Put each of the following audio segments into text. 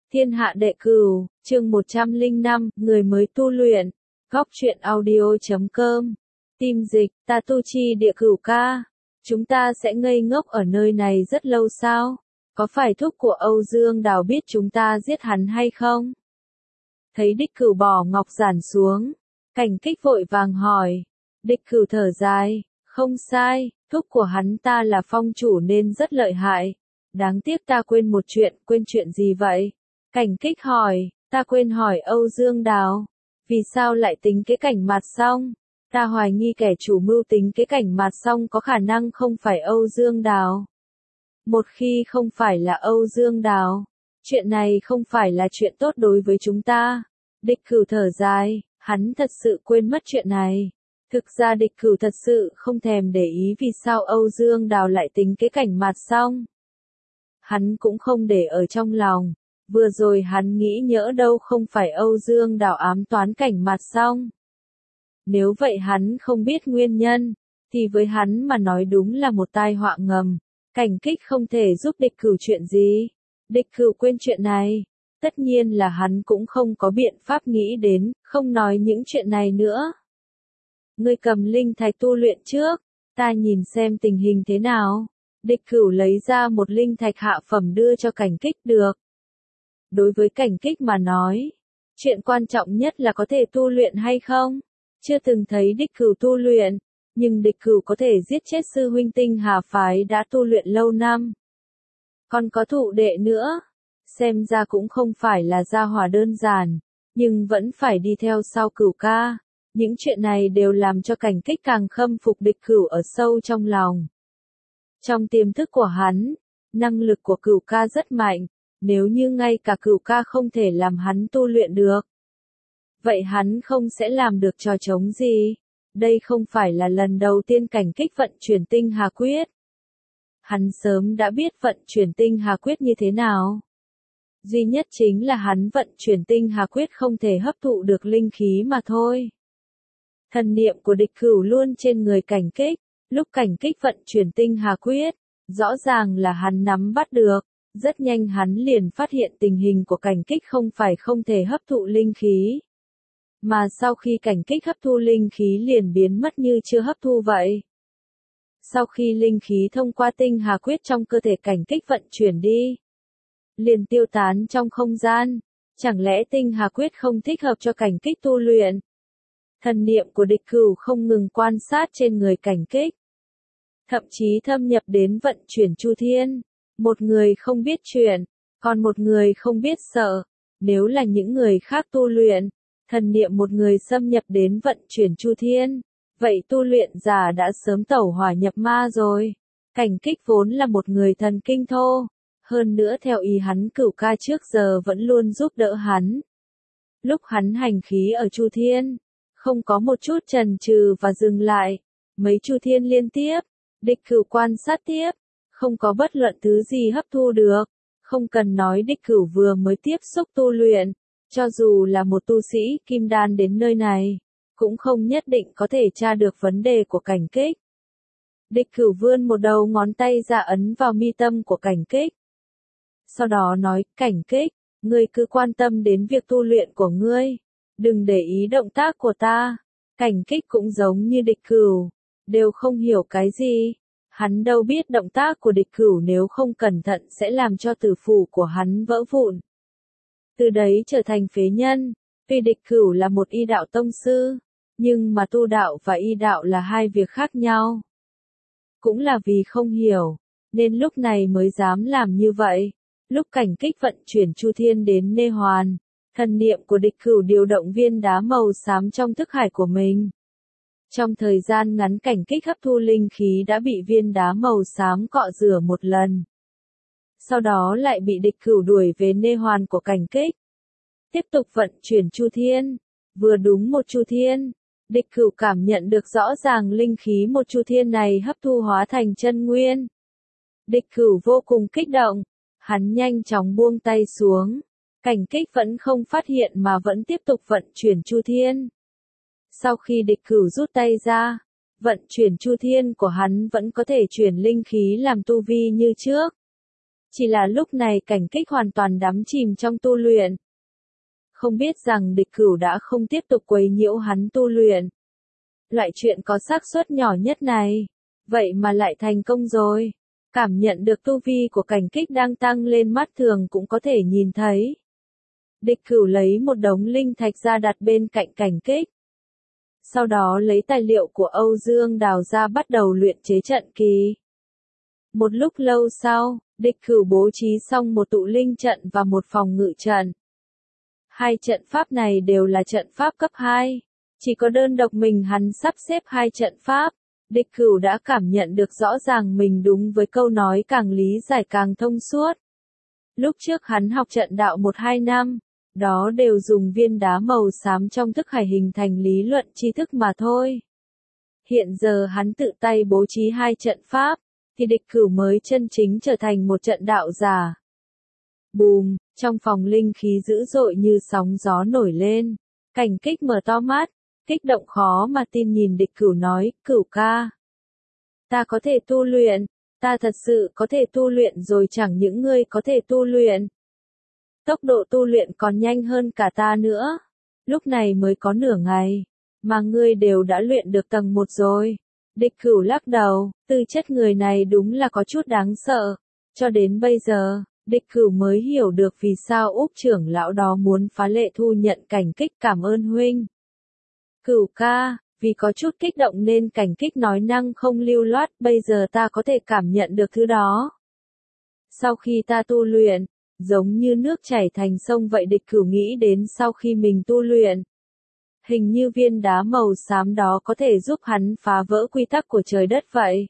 Thiên hạ đệ cửu, chương 105, người mới tu luyện. Góc truyện audio.com. Tim dịch, ta tu chi địa cửu ca. Chúng ta sẽ ngây ngốc ở nơi này rất lâu sao? Có phải thúc của Âu Dương Đào biết chúng ta giết hắn hay không? Thấy đích cửu bỏ ngọc giản xuống. Cảnh kích vội vàng hỏi. Đích cửu thở dài, không sai, thúc của hắn ta là phong chủ nên rất lợi hại. Đáng tiếc ta quên một chuyện, quên chuyện gì vậy? Cảnh kích hỏi, ta quên hỏi Âu Dương Đào. Vì sao lại tính cái cảnh mặt xong? Ta hoài nghi kẻ chủ mưu tính cái cảnh mặt xong có khả năng không phải Âu Dương Đào. Một khi không phải là Âu Dương Đào, chuyện này không phải là chuyện tốt đối với chúng ta. Địch cửu thở dài, hắn thật sự quên mất chuyện này. Thực ra địch cửu thật sự không thèm để ý vì sao Âu Dương Đào lại tính cái cảnh mặt xong. Hắn cũng không để ở trong lòng. Vừa rồi hắn nghĩ nhỡ đâu không phải Âu Dương Đào ám toán cảnh mặt xong. Nếu vậy hắn không biết nguyên nhân, thì với hắn mà nói đúng là một tai họa ngầm. Cảnh kích không thể giúp địch cửu chuyện gì. Địch cửu quên chuyện này. Tất nhiên là hắn cũng không có biện pháp nghĩ đến, không nói những chuyện này nữa. Ngươi cầm linh thạch tu luyện trước, ta nhìn xem tình hình thế nào. Địch cửu lấy ra một linh thạch hạ phẩm đưa cho cảnh kích được. Đối với cảnh kích mà nói, chuyện quan trọng nhất là có thể tu luyện hay không. Chưa từng thấy địch cửu tu luyện, nhưng địch cửu có thể giết chết sư huynh Tinh Hà phái đã tu luyện lâu năm. Còn có thụ đệ nữa, xem ra cũng không phải là gia hỏa đơn giản, nhưng vẫn phải đi theo sau cửu ca. Những chuyện này đều làm cho cảnh kích càng khâm phục địch cửu ở sâu trong lòng. Trong tiềm thức của hắn, năng lực của cửu ca rất mạnh. Nếu như ngay cả cửu ca không thể làm hắn tu luyện được, vậy hắn không sẽ làm được trò trống gì. Đây không phải là lần đầu tiên cảnh kích vận chuyển tinh hà quyết. Hắn sớm đã biết vận chuyển tinh hà quyết như thế nào. Duy nhất chính là hắn vận chuyển tinh hà quyết không thể hấp thụ được linh khí mà thôi. Thần niệm của địch cửu luôn trên người cảnh kích, lúc cảnh kích vận chuyển tinh hà quyết, rõ ràng là hắn nắm bắt được. Rất nhanh hắn liền phát hiện tình hình của cảnh kích không phải không thể hấp thụ linh khí. Mà sau khi cảnh kích hấp thu linh khí liền biến mất như chưa hấp thu vậy. Sau khi linh khí thông qua tinh hà quyết trong cơ thể cảnh kích vận chuyển đi, liền tiêu tán trong không gian. Chẳng lẽ tinh hà quyết không thích hợp cho cảnh kích tu luyện? Thần niệm của địch cửu không ngừng quan sát trên người cảnh kích. Thậm chí thâm nhập đến vận chuyển chu thiên. Một người không biết chuyện, còn một người không biết sợ. Nếu là những người khác tu luyện, thần niệm một người xâm nhập đến vận chuyển chu thiên, vậy tu luyện giả đã sớm tẩu hỏa nhập ma rồi. Cảnh kích vốn là một người thần kinh thô, hơn nữa theo ý hắn cửu ca trước giờ vẫn luôn giúp đỡ hắn. Lúc hắn hành khí ở chu thiên, không có một chút chần chừ và dừng lại, mấy chu thiên liên tiếp, địch cửu quan sát tiếp. Không có bất luận thứ gì hấp thu được. Không cần nói địch cửu vừa mới tiếp xúc tu luyện. Cho dù là một tu sĩ kim đan đến nơi này, cũng không nhất định có thể tra được vấn đề của cảnh kích. Địch cửu vươn một đầu ngón tay ra ấn vào mi tâm của cảnh kích. Sau đó nói, cảnh kích, ngươi cứ quan tâm đến việc tu luyện của ngươi. Đừng để ý động tác của ta. Cảnh kích cũng giống như địch cửu, đều không hiểu cái gì. Hắn đâu biết động tác của địch cửu nếu không cẩn thận sẽ làm cho tử phủ của hắn vỡ vụn. Từ đấy trở thành phế nhân. Tuy địch cửu là một y đạo tông sư, nhưng mà tu đạo và y đạo là hai việc khác nhau. Cũng là vì không hiểu, nên lúc này mới dám làm như vậy. Lúc cảnh kích vận chuyển chu thiên đến Nê Hoàn, thần niệm của địch cửu điều động viên đá màu xám trong thức hải của mình. Trong thời gian ngắn cảnh kích hấp thu linh khí đã bị viên đá màu xám cọ rửa một lần. Sau đó lại bị địch cửu đuổi về Nê Hoàn của cảnh kích. Tiếp tục vận chuyển chu thiên. Vừa đúng một chu thiên, địch cửu cảm nhận được rõ ràng linh khí một chu thiên này hấp thu hóa thành chân nguyên. Địch cửu vô cùng kích động. Hắn nhanh chóng buông tay xuống. Cảnh kích vẫn không phát hiện mà vẫn tiếp tục vận chuyển chu thiên. Sau khi địch cửu rút tay ra, vận chuyển chu thiên của hắn vẫn có thể chuyển linh khí làm tu vi như trước. Chỉ là lúc này Cảnh Kích hoàn toàn đắm chìm trong tu luyện. Không biết rằng địch cửu đã không tiếp tục quấy nhiễu hắn tu luyện. Loại chuyện có xác suất nhỏ nhất này, vậy mà lại thành công rồi. Cảm nhận được tu vi của Cảnh Kích đang tăng lên, mắt thường cũng có thể nhìn thấy. Địch cửu lấy một đống linh thạch ra đặt bên cạnh Cảnh Kích. Sau đó lấy tài liệu của Âu Dương Đào ra bắt đầu luyện chế trận kỳ. Một lúc lâu sau, địch cửu bố trí xong một tụ linh trận và một phòng ngự trận. Hai trận pháp này đều là trận pháp cấp 2. Chỉ có đơn độc mình hắn sắp xếp hai trận pháp. Địch cửu đã cảm nhận được rõ ràng mình đúng với câu nói càng lý giải càng thông suốt. Lúc trước hắn học trận đạo 1-2 năm, đó đều dùng viên đá màu xám trong thức hải hình thành lý luận tri thức mà thôi. Hiện giờ hắn tự tay bố trí hai trận pháp, thì địch cửu mới chân chính trở thành một trận đạo giả. Bùm, trong phòng linh khí dữ dội như sóng gió nổi lên. Cảnh Kích mở to mắt, kích động khó mà tin nhìn địch cửu nói, cửu ca. Ta có thể tu luyện, ta thật sự có thể tu luyện rồi, chẳng những ngươi có thể tu luyện. Tốc độ tu luyện còn nhanh hơn cả ta nữa. Lúc này mới có nửa ngày, mà ngươi đều đã luyện được tầng 1 rồi. Địch cửu lắc đầu, tư chất người này đúng là có chút đáng sợ. Cho đến bây giờ, địch cửu mới hiểu được vì sao Úc trưởng lão đó muốn phá lệ thu nhận Cảnh Kích, cảm ơn huynh. Cửu ca, vì có chút kích động nên Cảnh Kích nói năng không lưu loát, bây giờ ta có thể cảm nhận được thứ đó. Sau khi ta tu luyện, giống như nước chảy thành sông vậy. Địch cửu nghĩ đến sau khi mình tu luyện. Hình như viên đá màu xám đó có thể giúp hắn phá vỡ quy tắc của trời đất vậy.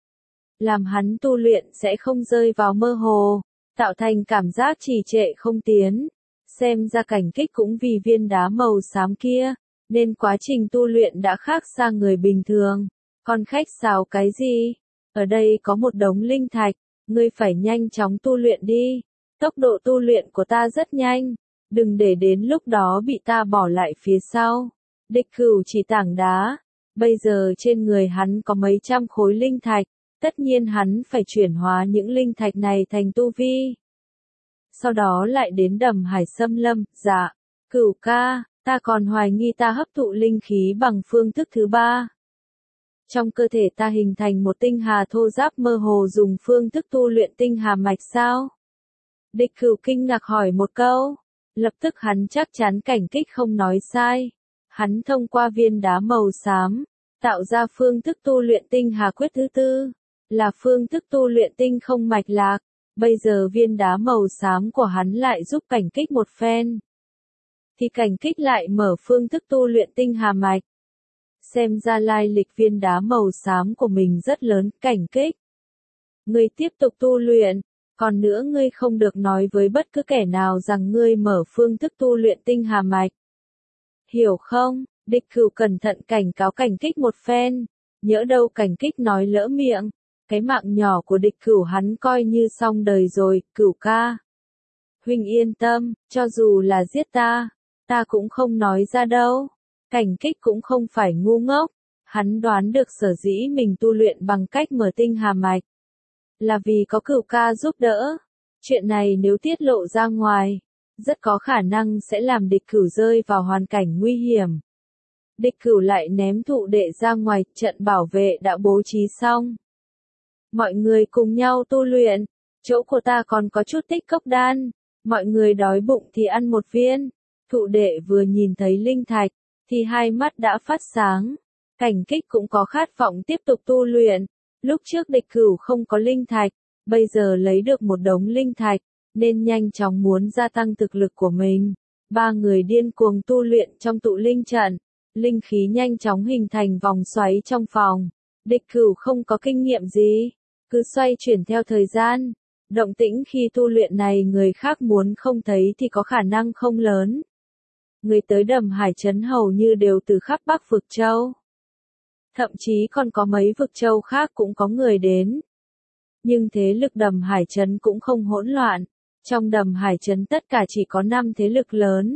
Làm hắn tu luyện sẽ không rơi vào mơ hồ, tạo thành cảm giác trì trệ không tiến. Xem ra Cảnh Kích cũng vì viên đá màu xám kia, nên quá trình tu luyện đã khác xa người bình thường. Còn khách sáo cái gì? Ở đây có một đống linh thạch, ngươi phải nhanh chóng tu luyện đi. Tốc độ tu luyện của ta rất nhanh, đừng để đến lúc đó bị ta bỏ lại phía sau. Địch cửu chỉ tảng đá, bây giờ trên người hắn có mấy trăm khối linh thạch, tất nhiên hắn phải chuyển hóa những linh thạch này thành tu vi. Sau đó lại đến Đầm Hải Xâm Lâm, dạ, cửu ca, ta còn hoài nghi ta hấp thụ linh khí bằng phương thức thứ 3. Trong cơ thể ta hình thành một tinh hà thô ráp mơ hồ, dùng phương thức tu luyện tinh hà mạch sao? Địch cửu kinh ngạc hỏi một câu, lập tức hắn chắc chắn Cảnh Kích không nói sai. Hắn thông qua viên đá màu xám, tạo ra phương thức tu luyện tinh hà quyết thứ 4, là phương thức tu luyện tinh không mạch lạc. Bây giờ viên đá màu xám của hắn lại giúp Cảnh Kích một phen. Thì Cảnh Kích lại mở phương thức tu luyện tinh hà mạch. Xem ra lai lịch viên đá màu xám của mình rất lớn. Cảnh Kích, ngươi tiếp tục tu luyện, còn nữa ngươi không được nói với bất cứ kẻ nào rằng ngươi mở phương thức tu luyện tinh hà mạch. Hiểu không? Địch cửu cẩn thận cảnh cáo Cảnh Kích một phen, nhỡ đâu Cảnh Kích nói lỡ miệng, cái mạng nhỏ của địch cửu hắn coi như xong đời rồi. Cửu ca, huynh yên tâm, cho dù là giết ta cũng không nói ra đâu. Cảnh Kích cũng không phải ngu ngốc, hắn đoán được sở dĩ mình tu luyện bằng cách mở tinh hà mạch, là vì có cửu ca giúp đỡ. Chuyện này nếu tiết lộ ra ngoài, rất có khả năng sẽ làm địch cửu rơi vào hoàn cảnh nguy hiểm. Địch cửu lại ném thụ đệ ra ngoài, trận bảo vệ đã bố trí xong. Mọi người cùng nhau tu luyện, chỗ của ta còn có chút tích cốc đan, mọi người đói bụng thì ăn một viên. Thụ đệ vừa nhìn thấy linh thạch, thì hai mắt đã phát sáng. Cảnh Kích cũng có khát vọng tiếp tục tu luyện. Lúc trước địch cửu không có linh thạch, bây giờ lấy được một đống linh thạch, nên nhanh chóng muốn gia tăng thực lực của mình. Ba người điên cuồng tu luyện trong tụ linh trận, linh khí nhanh chóng hình thành vòng xoáy trong phòng. Địch cửu không có kinh nghiệm gì, cứ xoay chuyển theo thời gian. Động tĩnh khi tu luyện này người khác muốn không thấy thì có khả năng không lớn. Người tới Đầm Hải Trấn hầu như đều từ khắp Bắc vực châu. Thậm chí còn có mấy vực châu khác cũng có người đến. Nhưng thế lực Đầm Hải Trấn cũng không hỗn loạn. Trong Đầm Hải Trấn tất cả chỉ có 5 thế lực lớn.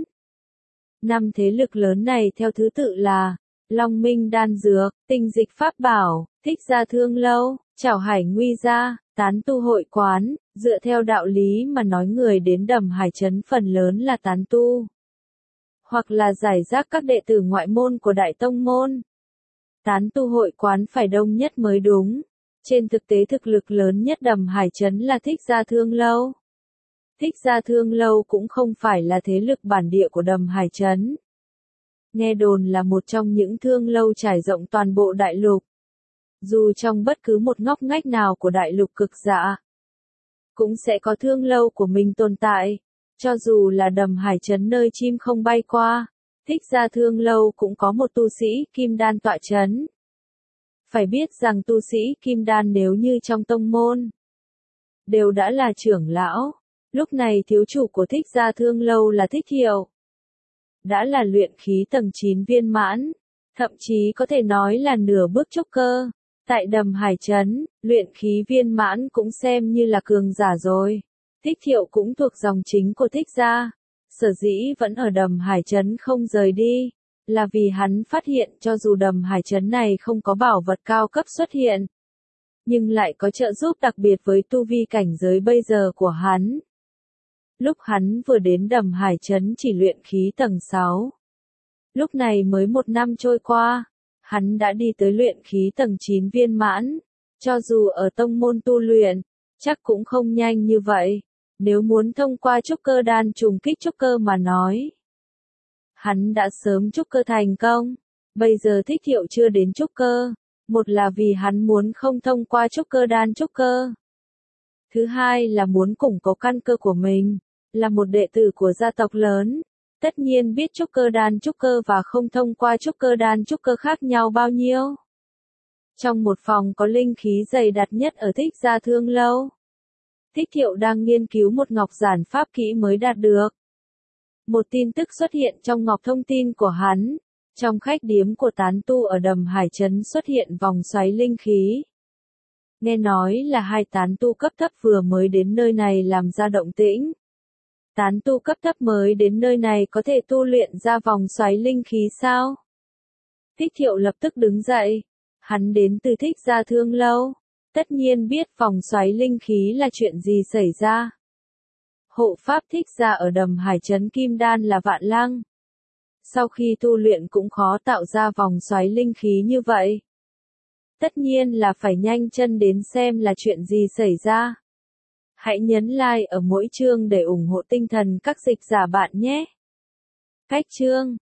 5 thế lực lớn này theo thứ tự là Long Minh Đan Dược, Tinh Dịch Pháp Bảo, Thích Gia Thương Lâu, Trảo Hải Nguy Gia, Tán Tu Hội Quán, Dựa theo đạo lý mà nói người đến Đầm Hải Trấn phần lớn là tán tu, hoặc là giải rác các đệ tử ngoại môn của Đại Tông Môn. Tán tu hội quán phải đông nhất mới đúng. Trên thực tế thực lực lớn nhất Đầm Hải Trấn là Thích Gia Thương Lâu. Thích Gia Thương Lâu cũng không phải là thế lực bản địa của Đầm Hải Trấn. Nghe đồn là một trong những thương lâu trải rộng toàn bộ đại lục. Dù trong bất cứ một ngóc ngách nào của đại lục cực dạ, cũng sẽ có thương lâu của mình tồn tại. Cho dù là Đầm Hải Trấn nơi chim không bay qua, Thích Gia Thương Lâu cũng có một tu sĩ kim đan tọa trấn. Phải biết rằng tu sĩ kim đan nếu như trong tông môn đều đã là trưởng lão, lúc này thiếu chủ của Thích Gia Thương Lâu là Thích Thiệu, đã là luyện khí tầng 9 viên mãn, thậm chí có thể nói là nửa bước trúc cơ. Tại Đầm Hải Trấn, luyện khí viên mãn cũng xem như là cường giả rồi. Thích Thiệu cũng thuộc dòng chính của Thích Gia. Sở dĩ vẫn ở Đầm Hải Trấn không rời đi, là vì hắn phát hiện cho dù Đầm Hải Trấn này không có bảo vật cao cấp xuất hiện, nhưng lại có trợ giúp đặc biệt với tu vi cảnh giới bây giờ của hắn. Lúc hắn vừa đến Đầm Hải Trấn chỉ luyện khí tầng 6. Lúc này mới 1 năm trôi qua, hắn đã đi tới luyện khí tầng 9 viên mãn. Cho dù ở tông môn tu luyện, chắc cũng không nhanh như vậy. Nếu muốn thông qua trúc cơ đan trùng kích trúc cơ mà nói, hắn đã sớm trúc cơ thành công. Bây giờ Thích Thiệu chưa đến trúc cơ, một là vì hắn muốn không thông qua trúc cơ đan trúc cơ. Thứ hai là muốn củng cố căn cơ của mình, là một đệ tử của gia tộc lớn. Tất nhiên biết trúc cơ đan trúc cơ và không thông qua trúc cơ đan trúc cơ khác nhau bao nhiêu. Trong một phòng có linh khí dày đặc nhất ở Thích Gia Thương Lâu, Thích Thiệu đang nghiên cứu một ngọc giản pháp kỹ mới đạt được. Một tin tức xuất hiện trong ngọc thông tin của hắn. Trong khách điếm của tán tu ở Đầm Hải Trấn xuất hiện vòng xoáy linh khí. Nghe nói là 2 tán tu cấp thấp vừa mới đến nơi này làm ra động tĩnh. Tán tu cấp thấp mới đến nơi này có thể tu luyện ra vòng xoáy linh khí sao? Thích Thiệu lập tức đứng dậy. Hắn đến từ Thích Gia Thương Lâu. Tất nhiên biết vòng xoáy linh khí là chuyện gì xảy ra. Hộ pháp Thích Gia ở Đầm Hải Trấn Kim Đan là Vạn Lăng. Sau khi tu luyện cũng khó tạo ra vòng xoáy linh khí như vậy. Tất nhiên là phải nhanh chân đến xem là chuyện gì xảy ra. Hãy nhấn like ở mỗi chương để ủng hộ tinh thần các dịch giả bạn nhé. Cách chương